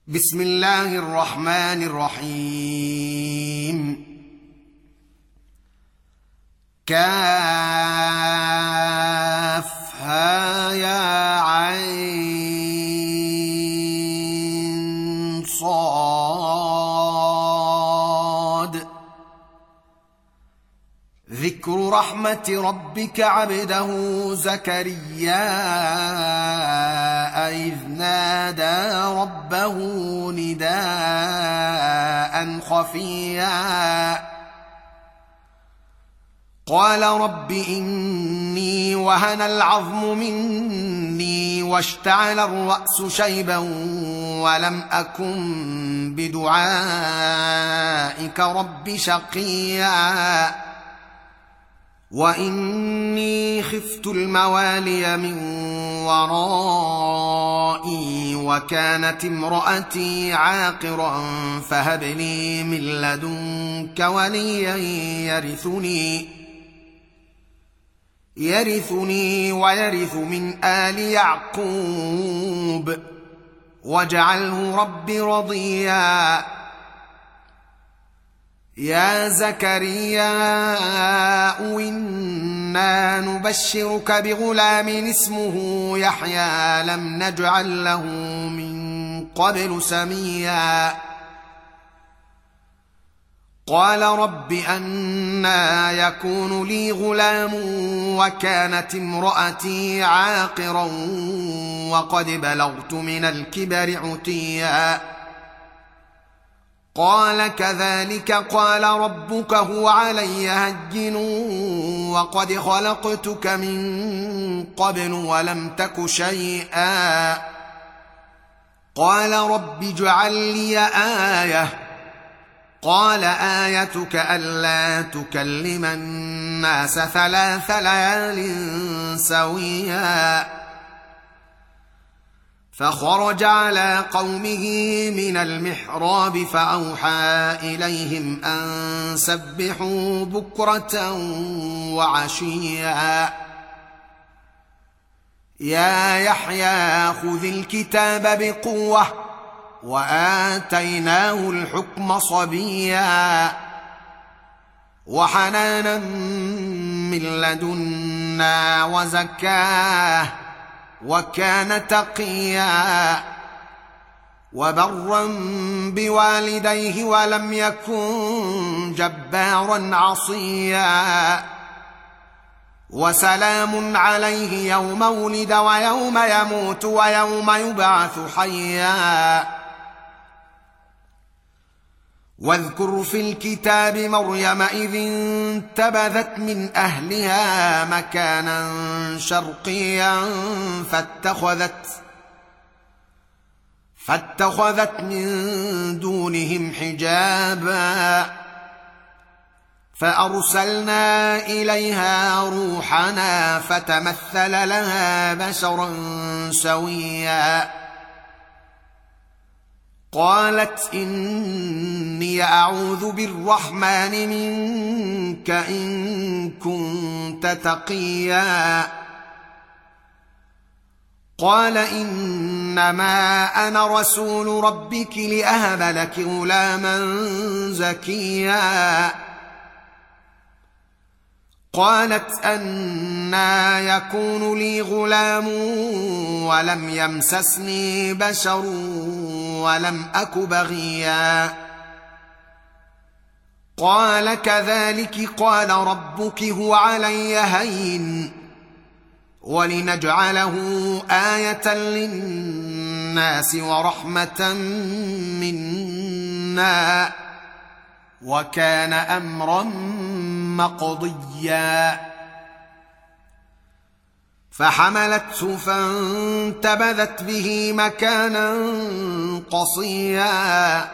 بسم الله الرحمن الرحيم. كافها يا عين صاد. ذكر رحمة ربك عبده زكريا إذ نادى ربه نداء خفيا قال رب إني وهن العظم مني واشتعل الرأس شيبا ولم أكن بدعائك رب شقيا وإني خفت الموالي من ورائي وكانت امرأتي عاقرا فهب لي من لدنك وليا يرثني ويرث من آل يعقوب واجعله رب رضيا. يا زكريا إنا نبشرك بغلام اسمه يحيى لم نجعل له من قبل سميا. قال رب أنى يكون لي غلام وكانت امرأتي عاقرا وقد بلغت من الكبر عتيا. قال كذلك قال ربك هو علي هين وقد خلقتك من قبل ولم تك شيئا. قال رب اجعل لي آية. قال آيتك ألا تكلم الناس 3 ليال سويا. فخرج على قومه من المحراب فأوحى إليهم أن سبحوا بكرة وعشيا. يا يحيى خذ الكتاب بقوة وآتيناه الحكم صبيا وحنانا من لدنا وزكاه وكان تقيا وبرا بوالديه ولم يكن جبارا عصيا. وسلام عليه يوم ولد ويوم يموت ويوم يبعث حيا. واذكر في الكتاب مريم إذ انتبذت من أهلها مكانا شرقيا فاتخذت من دونهم حجابا فأرسلنا إليها روحنا فتمثل لها بشرا سويا. قالت إني أعوذ بالرحمن منك إن كنت تقيا. قال إنما أنا رسول ربك لأهب لك غلاما زكيا. قالت أنى يكون لي غلام ولم يمسسني بشر ولم أك بغيا. قال كذلك قال ربك هو علي هين ولنجعله آية للناس ورحمة منا وكان أمرا مقضيا. فحملته فانتبذت به مكانا قصيا.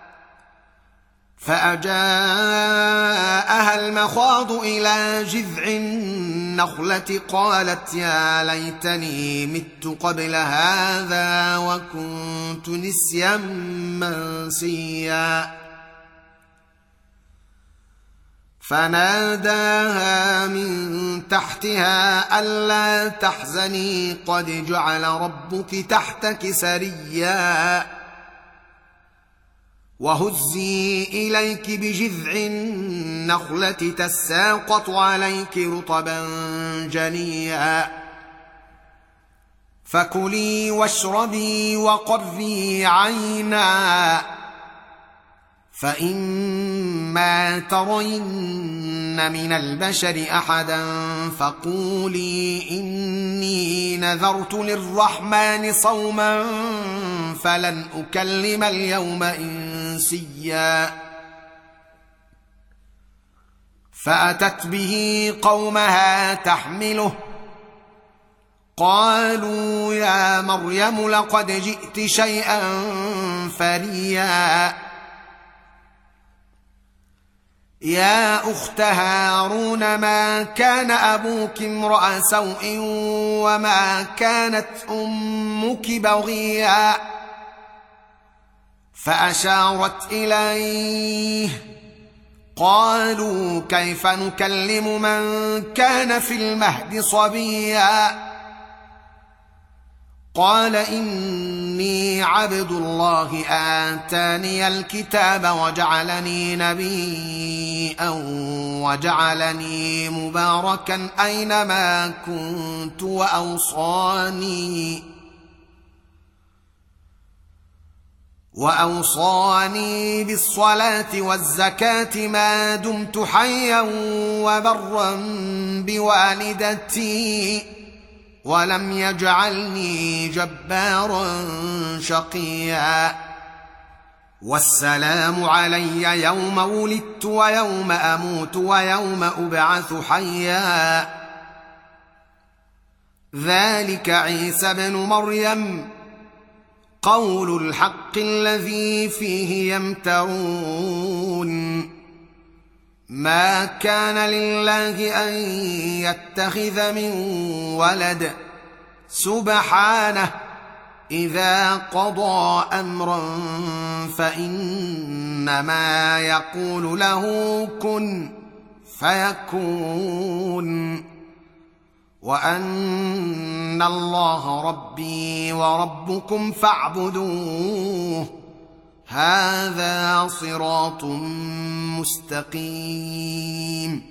فأجاءها المخاض إلى جذع النخلة قالت يا ليتني مت قبل هذا وكنت نسيا منسيا. فناداها من تحتها ألا تحزني قد جعل ربك تحتك سريا وهزي إليك بجذع النخلة تساقط عليك رطبا جنيا فكلي واشربي وقري عينا فإما ترين من البشر أحدا فقولي إني نذرت للرحمن صوما فلن أكلم اليوم إنسيا فأتت به قومها تحمله قالوا يا مريم لقد جئت شيئا فريا يا أخت هارون ما كان أبوك امرأ سوء وما كانت أمك بغيا فأشارت إليه قالوا كيف نكلم من كان في المهد صبيا قال إني عبد الله آتاني الكتاب وجعلني نبيا وجعلني مباركا أينما كنت وأوصاني بالصلاة والزكاة ما دمت حيا وبرا بوالدتي ولم يجعلني جبارا شقيا والسلام علي يوم ولدت ويوم أموت ويوم أبعث حيا ذلك عيسى ابن مريم قول الحق الذي فيه يمترون ما كان لله أن يتخذ من ولد سبحانه إذا قضى أمرا فإنما يقول له كن فيكون وأن الله ربي وربكم فاعبدوه هذا صراط مستقيم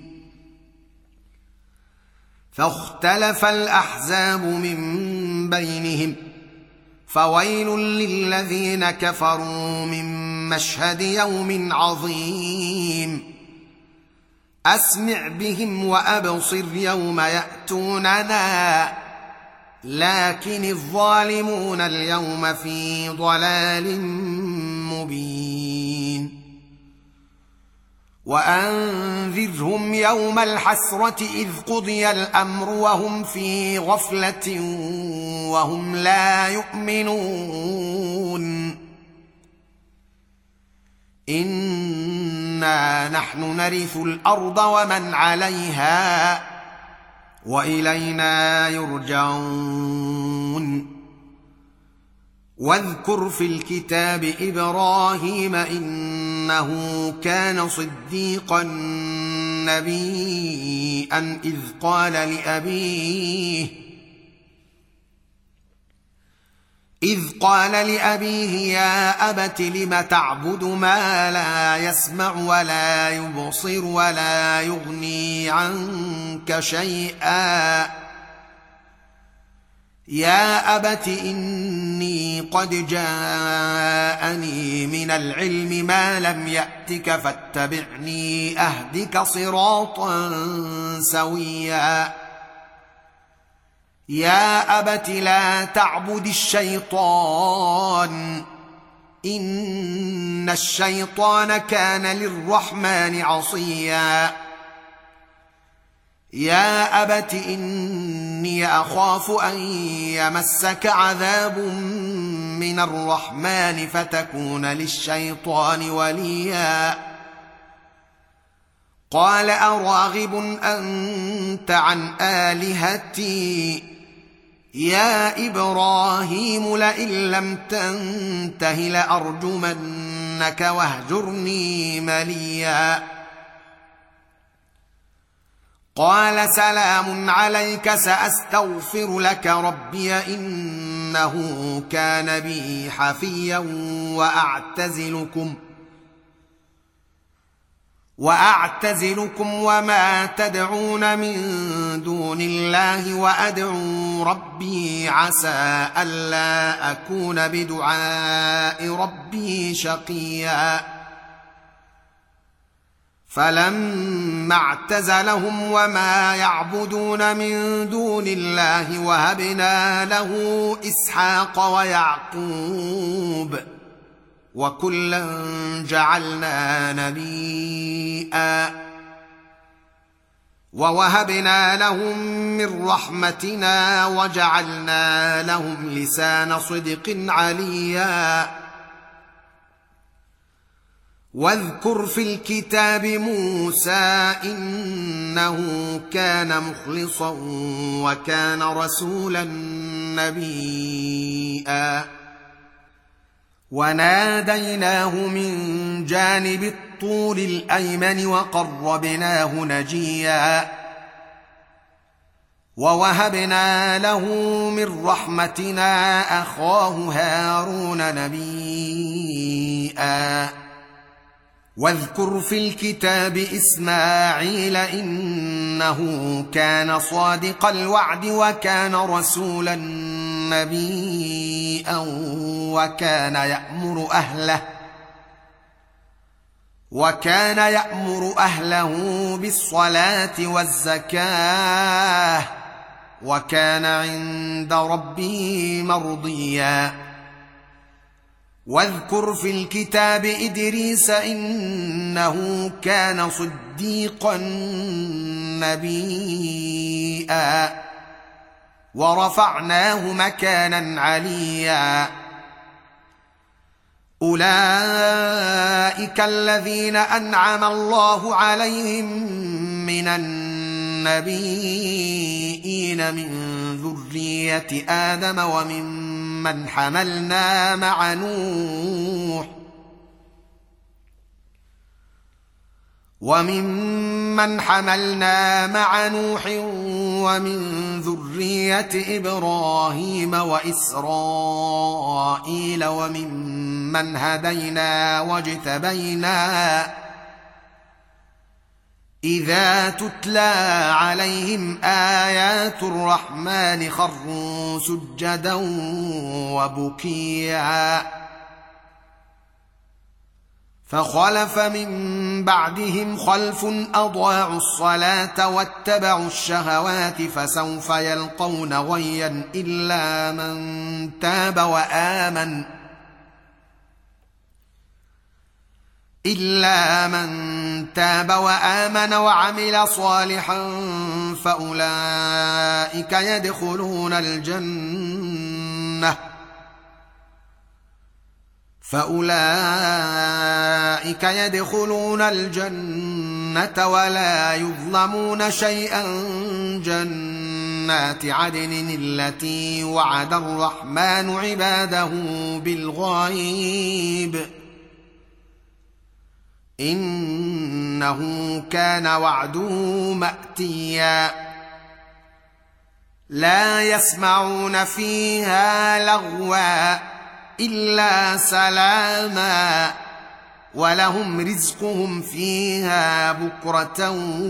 فاختلف الأحزاب من بينهم فويل للذين كفروا من مشهد يوم عظيم أسمع بهم وأبصر يوم يأتوننا لكن الظالمون اليوم في ضلال مبين وأنذرهم يوم الحسرة إذ قضي الأمر وهم في غفلة وهم لا يؤمنون إنا نحن نرث الأرض ومن عليها وإلينا يرجعون واذكر في الكتاب إبراهيم إنه كان صديقا نبيا إذ قال لأبيه يا أبت لم تعبد ما لا يسمع ولا يبصر ولا يغني عنك شيئا يا أبت إني قد جاءني من العلم ما لم يأتك فاتبعني أهدك صراطا سويا يا أبت لا تعبد الشيطان إن الشيطان كان للرحمن عصيا يا أبت إني أخاف أن يمسك عذاب من الرحمن فتكون للشيطان وليا قال أراغب أنت عن آلهتي يا إبراهيم لئن لم تنته لأرجمنك واهجرني مليا قال سلام عليك سأستغفر لك ربي إنه كان بي حفيا واعتزلكم وما تدعون من دون الله وادعو ربي عسى الا اكون بدعاء ربي شقيا فلما اعتزلهم وما يعبدون من دون الله وهبنا له اسحاق ويعقوب وكلا جعلنا نبيا ووهبنا لهم من رحمتنا وجعلنا لهم لسان صدق عليا واذكر في الكتاب موسى إنه كان مخلصا وكان رسولا نبيا وناديناه من جانب الطور الأيمن وقربناه نجيا ووهبنا له من رحمتنا أخاه هارون نبيا واذكر في الكتاب إسماعيل إنه كان صادق الوعد وكان رسولا نبيا وكان يأمر أهله بالصلاة والزكاة وكان عند ربه مرضيا واذكر في الكتاب إدريس إنه كان صديقا نبيا ورفعناه مكانا عليا أولئك الذين أنعم الله عليهم من النبيين من ذرية آدم وممن حملنا مع نوح ومن ذرية إبراهيم وإسرائيل وممن هدينا واجتبينا إذا تتلى عليهم آيات الرحمن خروا سجدا وبكيا فخلف من بعدهم خلف أضاعوا الصلاة واتبعوا الشهوات فسوف يلقون غيا إلا من تاب وآمن وعمل صالحا فأولئك يدخلون الجنة ولا يظلمون شيئا جنات عدن التي وعد الرحمن عباده بالغيب إنه كان وعده مأتيا لا يسمعون فيها لغوا إلا سلاما ولهم رزقهم فيها بكرة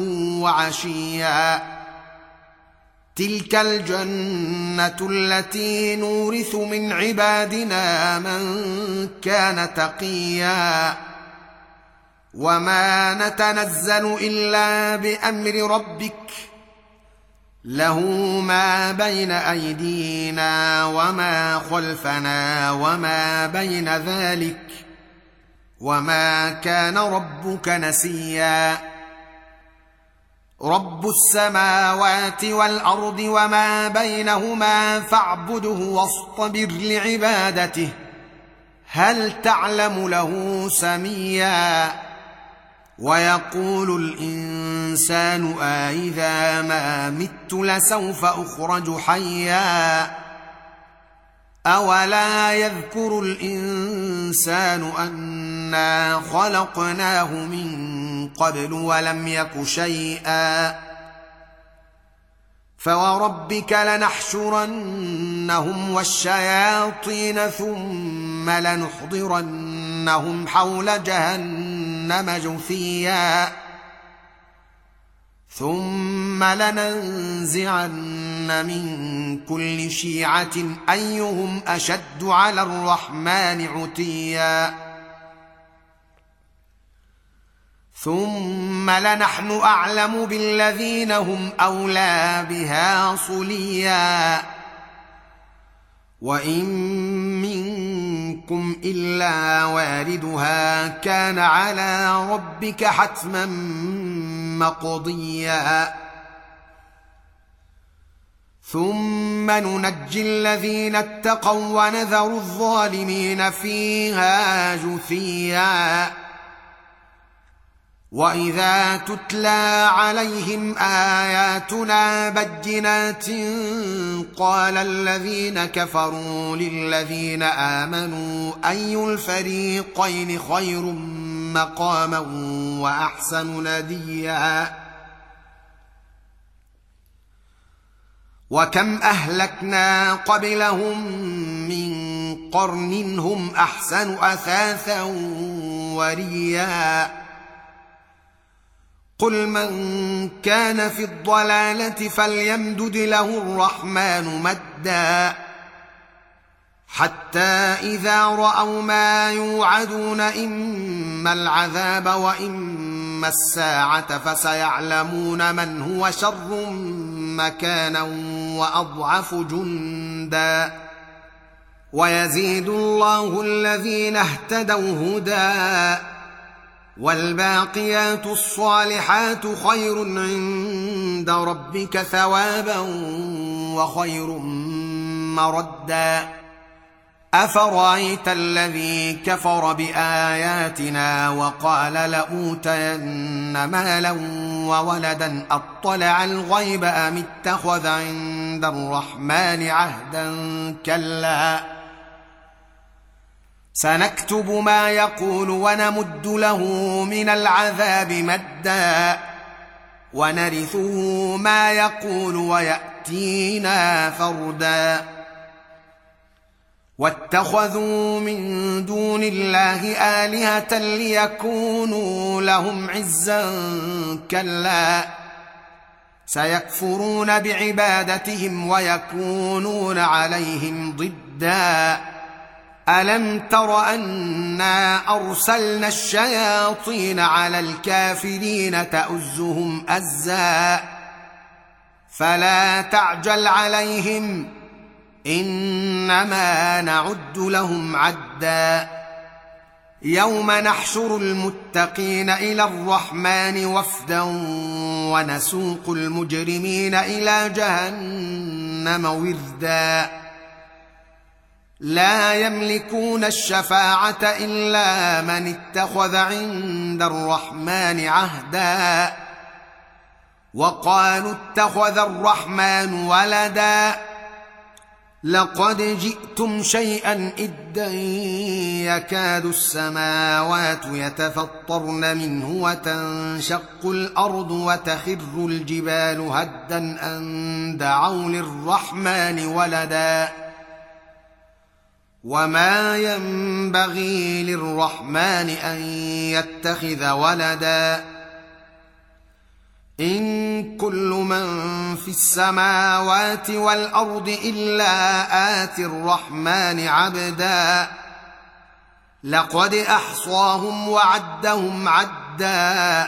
وعشيا تلك الجنة التي نورث من عبادنا من كان تقيا وما نتنزل إلا بأمر ربك له ما بين أيدينا وما خلفنا وما بين ذلك وما كان ربك نسيا رب السماوات والأرض وما بينهما فاعبده واصطبر لعبادته هل تعلم له سميا ويقول الإنسان أإذا ما مت لسوف أخرج حيا أولا يذكر الإنسان أنا خلقناه من قبل ولم يك شيئا فوربك لنحشرنهم والشياطين ثم لنحضرنهم حول جهنم جهنم جثيا ثم لننزعن من كل شيعة أيهم أشد على الرحمن عتيا ثم لنحن أعلم بالذين هم أولى بها صليا وإن منكم إلا واردها كان على ربك حتما مقضيا ثم ننجي الذين اتقوا ونذر الظالمين فيها جثيا وإذا تتلى عليهم آياتنا بينات قال الذين كفروا للذين آمنوا أي الفريقين خير مقاما وأحسن نديا وكم أهلكنا قبلهم من قرن هم أحسن أثاثا وريا قل من كان في الضلالة فليمدد له الرحمن مدا حتى إذا رأوا ما يوعدون إما العذاب وإما الساعة فسيعلمون من هو شر مكانا وأضعف جندا ويزيد الله الذين اهتدوا هدى والباقيات الصالحات خير عند ربك ثوابا وخير مردا أفرأيت الذي كفر بآياتنا وقال لأوتين مالا وولدا أطلع الغيب أم اتخذ عند الرحمن عهدا كلا سنكتب ما يقول ونمد له من العذاب مدا ونرثه ما يقول ويأتينا فردا واتخذوا من دون الله آلهة ليكونوا لهم عزا كلا سيكفرون بعبادتهم ويكونون عليهم ضدا ألم تر أنا أرسلنا الشياطين على الكافرين تؤزهم أزا فلا تعجل عليهم إنما نعد لهم عدا يوم نحشر المتقين إلى الرحمن وفدا ونسوق المجرمين إلى جهنم وردا لا يملكون الشفاعة إلا من اتخذ عند الرحمن عهدا وقالوا اتخذ الرحمن ولدا لقد جئتم شيئا إدا يكاد السماوات يتفطرن منه وتنشق الأرض وتخر الجبال هدا أن دعوا للرحمن ولدا وما ينبغي للرحمن أن يتخذ ولدا إن كل من في السماوات والأرض إلا آتي الرحمن عبدا لقد أحصاهم وعدهم عدا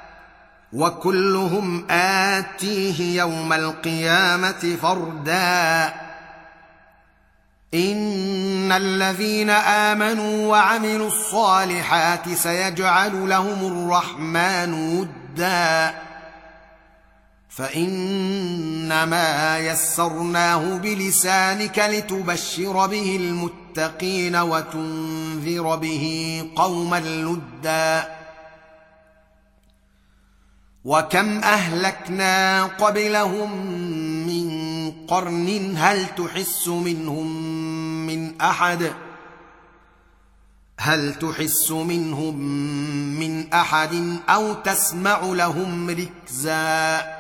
وكلهم آتيه يوم القيامة فردا إن الذين آمنوا وعملوا الصالحات سيجعل لهم الرحمن ودا فإنما يسرناه بلسانك لتبشر به المتقين وتنذر به قوما لدا وكم أهلكنا قبلهم من قرن هل تحس منهم من أحد أو تسمع لهم ركزا